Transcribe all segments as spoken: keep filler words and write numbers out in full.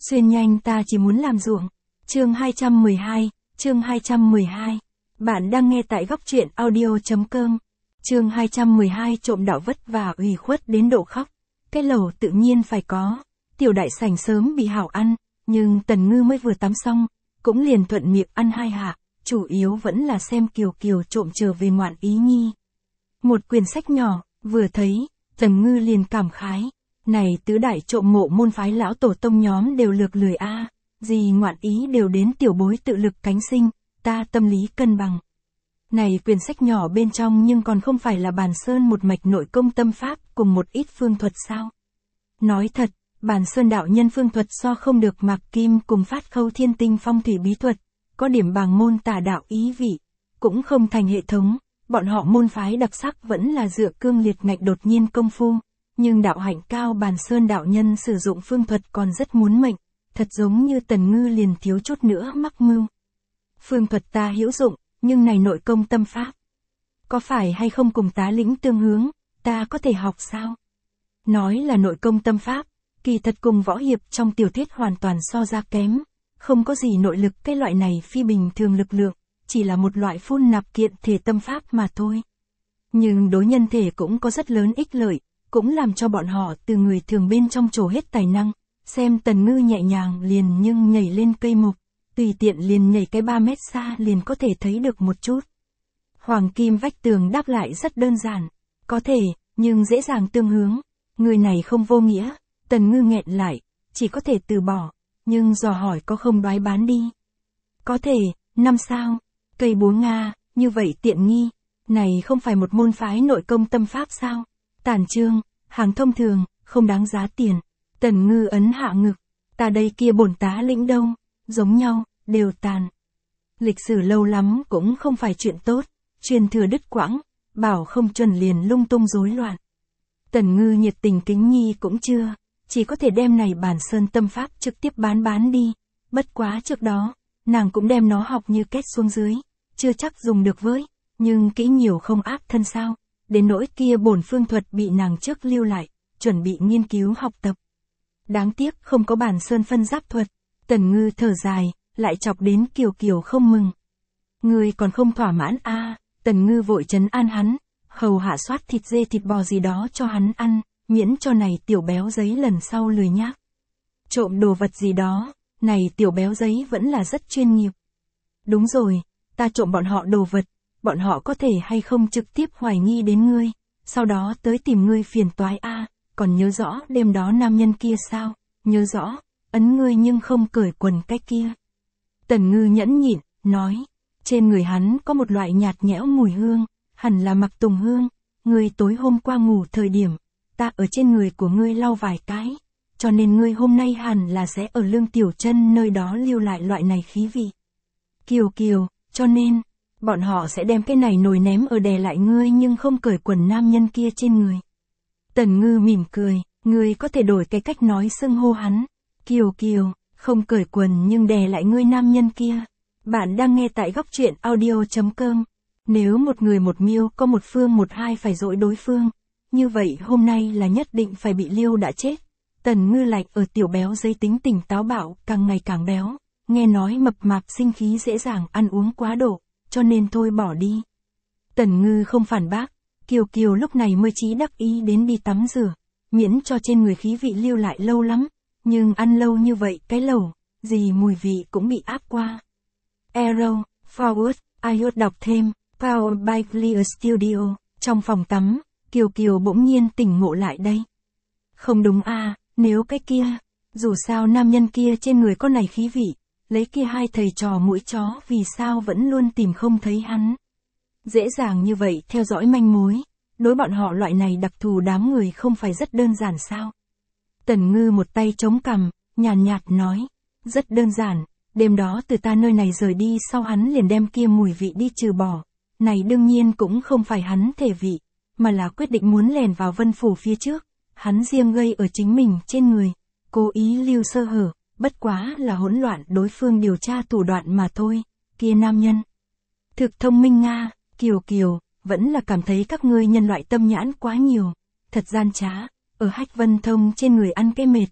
Xuyên nhanh ta chỉ muốn làm ruộng. Chương hai trăm mười hai, chương hai trăm mười hai. Bạn đang nghe tại góc truyện audio.com. Chương hai trăm mười hai trộm đạo vất và ủy khuất đến độ khóc. Cái lẩu tự nhiên phải có. Tiểu đại sảnh sớm bị hảo ăn, nhưng Tần Ngư mới vừa tắm xong, cũng liền thuận miệng ăn hai hạ, chủ yếu vẫn là xem Kiều Kiều trộm trở về ngoạn ý nhi. Một quyển sách nhỏ, vừa thấy, Tần Ngư liền cảm khái. Này tứ đại trộm mộ môn phái lão tổ tông nhóm đều lược lười a, gì ngoạn ý đều đến tiểu bối tự lực cánh sinh, ta tâm lý cân bằng. Này quyển sách nhỏ bên trong nhưng còn không phải là bàn sơn một mạch nội công tâm pháp cùng một ít phương thuật sao. Nói thật, bàn sơn đạo nhân phương thuật so không được Mạc Kim cùng phát khâu thiên tinh phong thủy bí thuật, có điểm bàng môn tà đạo ý vị, cũng không thành hệ thống, bọn họ môn phái đặc sắc vẫn là dựa cương liệt ngạch đột nhiên công phu. Nhưng đạo hạnh cao bàn sơn đạo nhân sử dụng phương thuật còn rất muốn mệnh, thật giống như Tần Ngư liền thiếu chút nữa mắc mưu. Phương thuật ta hữu dụng, nhưng này nội công tâm pháp. Có phải hay không cùng tá lĩnh tương hướng, ta có thể học sao? Nói là nội công tâm pháp, kỳ thật cùng võ hiệp trong tiểu thuyết hoàn toàn so ra kém, không có gì nội lực, cái loại này phi bình thường lực lượng, chỉ là một loại phun nạp kiện thể tâm pháp mà thôi. Nhưng đối nhân thể cũng có rất lớn ích lợi, cũng làm cho bọn họ từ người thường bên trong trổ hết tài năng, xem Tần Ngư nhẹ nhàng liền nhưng nhảy lên cây mục, tùy tiện liền nhảy cái ba mét xa liền có thể thấy được một chút. Hoàng kim vách tường đáp lại rất đơn giản, có thể, nhưng dễ dàng tương hướng, người này không vô nghĩa, Tần Ngư nghẹn lại, chỉ có thể từ bỏ, nhưng dò hỏi có không đoái bán đi. Có thể, năm sao, cây búa Nga, như vậy tiện nghi, này không phải một môn phái nội công tâm pháp sao? Tản chương, hàng thông thường, không đáng giá tiền. Tần Ngư ấn hạ ngực, ta đây kia bổn tá lĩnh đâu, giống nhau, đều tàn. Lịch sử lâu lắm cũng không phải chuyện tốt, truyền thừa đứt quãng, bảo không chuẩn liền lung tung rối loạn. Tần Ngư nhiệt tình kính nhi cũng chưa, chỉ có thể đem này bản sơn tâm pháp trực tiếp bán bán đi, bất quá trước đó, nàng cũng đem nó học như kết xuống dưới, chưa chắc dùng được với, nhưng kỹ nhiều không áp thân sao. Đến nỗi kia bổn phương thuật bị nàng trước lưu lại, chuẩn bị nghiên cứu học tập. Đáng tiếc không có bản sơn phân giáp thuật, Tần Ngư thở dài, lại chọc đến Kiều Kiều không mừng. Ngươi còn không thỏa mãn a? À, Tần Ngư vội trấn an hắn, hầu hạ soát thịt dê thịt bò gì đó cho hắn ăn, miễn cho này tiểu béo giấy lần sau lười nhác. Trộm đồ vật gì đó, này tiểu béo giấy vẫn là rất chuyên nghiệp. Đúng rồi, ta trộm bọn họ đồ vật. Bọn họ có thể hay không trực tiếp hoài nghi đến ngươi, sau đó tới tìm ngươi phiền toái a, à, còn nhớ rõ đêm đó nam nhân kia sao, nhớ rõ, ấn ngươi nhưng không cởi quần cái kia. Tần Ngư nhẫn nhịn, nói, trên người hắn có một loại nhạt nhẽo mùi hương, hẳn là mặc tùng hương, ngươi tối hôm qua ngủ thời điểm, ta ở trên người của ngươi lau vài cái, cho nên ngươi hôm nay hẳn là sẽ ở Lương Tiểu Chân nơi đó lưu lại loại này khí vị. Kiều Kiều, cho nên bọn họ sẽ đem cái này nồi ném ở đè lại ngươi nhưng không cởi quần nam nhân kia trên người. Tần Ngư mỉm cười, ngươi có thể đổi cái cách nói xưng hô hắn. Kiều Kiều, không cởi quần nhưng đè lại ngươi nam nhân kia. Bạn đang nghe tại góc truyện audio.com. Nếu một người một miêu có một phương một hai phải dỗi đối phương, như vậy hôm nay là nhất định phải bị liêu đã chết. Tần Ngư lạch ở tiểu béo giấy tính tình táo bạo, càng ngày càng béo, nghe nói mập mạp sinh khí dễ dàng ăn uống quá độ. Cho nên thôi bỏ đi. Tần Ngư không phản bác, Kiều Kiều lúc này mới chí đắc ý đến đi tắm rửa, miễn cho trên người khí vị lưu lại lâu lắm, nhưng ăn lâu như vậy cái lẩu, gì mùi vị cũng bị áp qua. Arrow, Forward, iOS đọc thêm, Powered by Clear Studio, trong phòng tắm, Kiều Kiều bỗng nhiên tỉnh ngộ lại đây. Không đúng à, nếu cái kia, dù sao nam nhân kia trên người có này khí vị. Lấy kia hai thầy trò mũi chó vì sao vẫn luôn tìm không thấy hắn. Dễ dàng như vậy theo dõi manh mối, đối bọn họ loại này đặc thù đám người không phải rất đơn giản sao. Tần Ngư một tay chống cằm, nhàn nhạt, nhạt nói, rất đơn giản, đêm đó từ ta nơi này rời đi sau hắn liền đem kia mùi vị đi trừ bỏ. Này đương nhiên cũng không phải hắn thể vị, mà là quyết định muốn lèn vào Vân Phủ phía trước, hắn riêng gây ở chính mình trên người, cố ý lưu sơ hở. Bất quá là hỗn loạn đối phương điều tra thủ đoạn mà thôi, kia nam nhân. Thực thông minh Nga, Kiều Kiều, vẫn là cảm thấy các ngươi nhân loại tâm nhãn quá nhiều, thật gian trá, ở Hách Vân Thông trên người ăn cái mệt,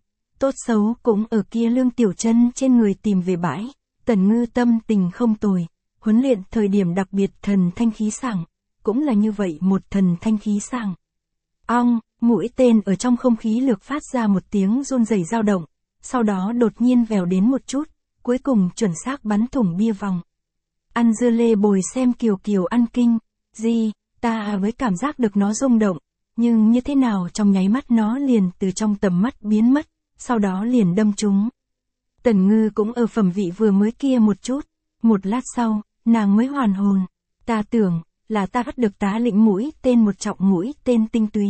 tốt xấu cũng ở kia Lương Tiểu Chân trên người tìm về bãi. Tần Ngư tâm tình không tồi, huấn luyện thời điểm đặc biệt thần thanh khí sảng, cũng là như vậy một thần thanh khí sảng. Ong, mũi tên ở trong không khí lược phát ra một tiếng run rẩy dao động, sau đó đột nhiên vèo đến một chút, cuối cùng chuẩn xác bắn thủng bia vòng. Ăn dưa lê bồi xem Kiều Kiều ăn kinh, gì, ta với cảm giác được nó rung động, nhưng như thế nào trong nháy mắt nó liền từ trong tầm mắt biến mất, sau đó liền đâm trúng. Tần Ngư cũng ở phẩm vị vừa mới kia một chút, một lát sau, nàng mới hoàn hồn, ta tưởng, là ta bắt được tá lĩnh mũi tên một trọng mũi tên tinh túy.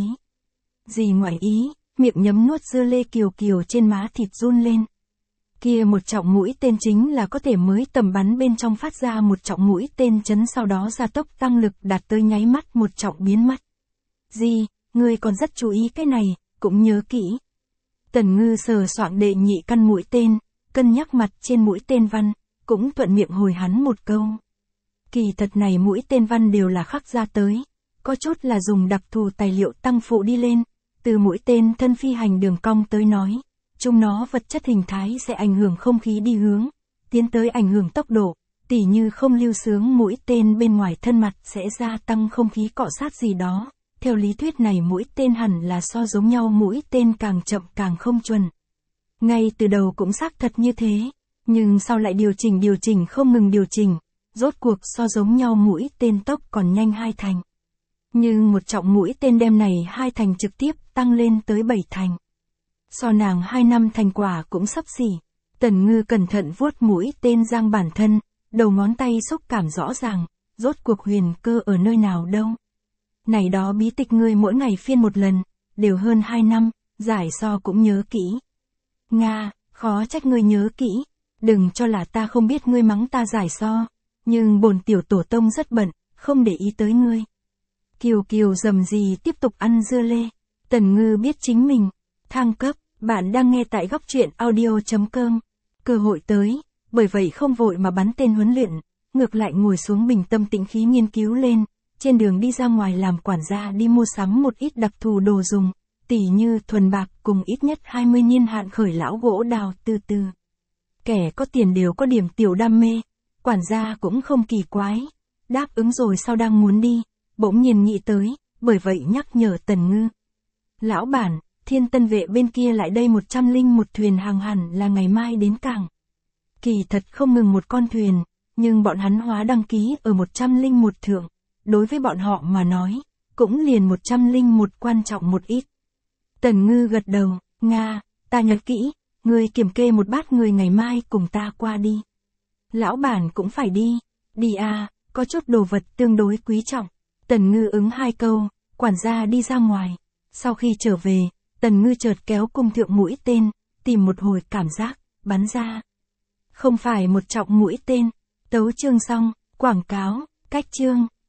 Gì ngoại ý, miệng nhấm nuốt dưa lê Kiều Kiều trên má thịt run lên. Kia một trọng mũi tên chính là có thể mới tầm bắn bên trong phát ra một trọng mũi tên chấn sau đó gia tốc tăng lực đạt tới nháy mắt một trọng biến mất. Gì, ngươi còn rất chú ý cái này, cũng nhớ kỹ. Tần Ngư sờ soạng đệ nhị căn mũi tên, cân nhắc mặt trên mũi tên văn, cũng thuận miệng hồi hắn một câu. Kỳ thật này mũi tên văn đều là khắc ra tới, có chút là dùng đặc thù tài liệu tăng phụ đi lên, từ mũi tên thân phi hành đường cong tới nói, chúng nó vật chất hình thái sẽ ảnh hưởng không khí đi hướng, tiến tới ảnh hưởng tốc độ, tỉ như không lưu xướng mũi tên bên ngoài thân mặt sẽ gia tăng không khí cọ sát gì đó. Theo lý thuyết này mũi tên hẳn là so giống nhau mũi tên càng chậm càng không chuẩn. Ngay từ đầu cũng xác thật như thế, nhưng sau lại điều chỉnh điều chỉnh không ngừng điều chỉnh, rốt cuộc so giống nhau mũi tên tốc còn nhanh hai thành. Nhưng một trọng mũi tên đem này hai thành trực tiếp tăng lên tới bảy thành. So nàng hai năm thành quả cũng sắp xỉ. Tần Ngư cẩn thận vuốt mũi tên giang bản thân, đầu ngón tay xúc cảm rõ ràng, rốt cuộc huyền cơ ở nơi nào đâu. Này đó bí tịch ngươi mỗi ngày phiên một lần, đều hơn hai năm, giải so cũng nhớ kỹ. Nga, khó trách ngươi nhớ kỹ, đừng cho là ta không biết ngươi mắng ta giải so, nhưng bổn tiểu tổ tông rất bận, không để ý tới ngươi. Kiều Kiều rầm rì tiếp tục ăn dưa lê, Tần Ngư biết chính mình, thăng cấp, bạn đang nghe tại góc truyện audio chấm com, cơ hội tới, bởi vậy không vội mà bắn tên huấn luyện, ngược lại ngồi xuống bình tâm tĩnh khí nghiên cứu lên. Trên đường đi ra ngoài làm quản gia đi mua sắm một ít đặc thù đồ dùng, tỉ như thuần bạc cùng ít nhất hai mươi niên hạn khởi lão gỗ đào từ từ. Kẻ có tiền đều có điểm tiểu đam mê, quản gia cũng không kỳ quái, đáp ứng rồi sau đang muốn đi, bỗng nhiên nghĩ tới, bởi vậy nhắc nhở Tần Ngư. Lão bản, Thiên Tân Vệ bên kia lại đây một trăm linh một thuyền hàng hẳn là ngày mai đến cảng. Kỳ thật không ngừng một con thuyền, nhưng bọn hắn hóa đăng ký ở một trăm linh một thượng. Đối với bọn họ mà nói, cũng liền một trăm linh một quan trọng một ít. Tần Ngư gật đầu, Nga, ta nhớ kỹ, ngươi kiểm kê một bát người ngày mai cùng ta qua đi. Lão bản cũng phải đi, đi à, có chút đồ vật tương đối quý trọng. Tần Ngư ứng hai câu, quản gia đi ra ngoài. Sau khi trở về, Tần Ngư chợt kéo cung thượng mũi tên, tìm một hồi cảm giác, bắn ra. Không phải một trọng mũi tên, tấu chương xong, quảng cáo, cách chương.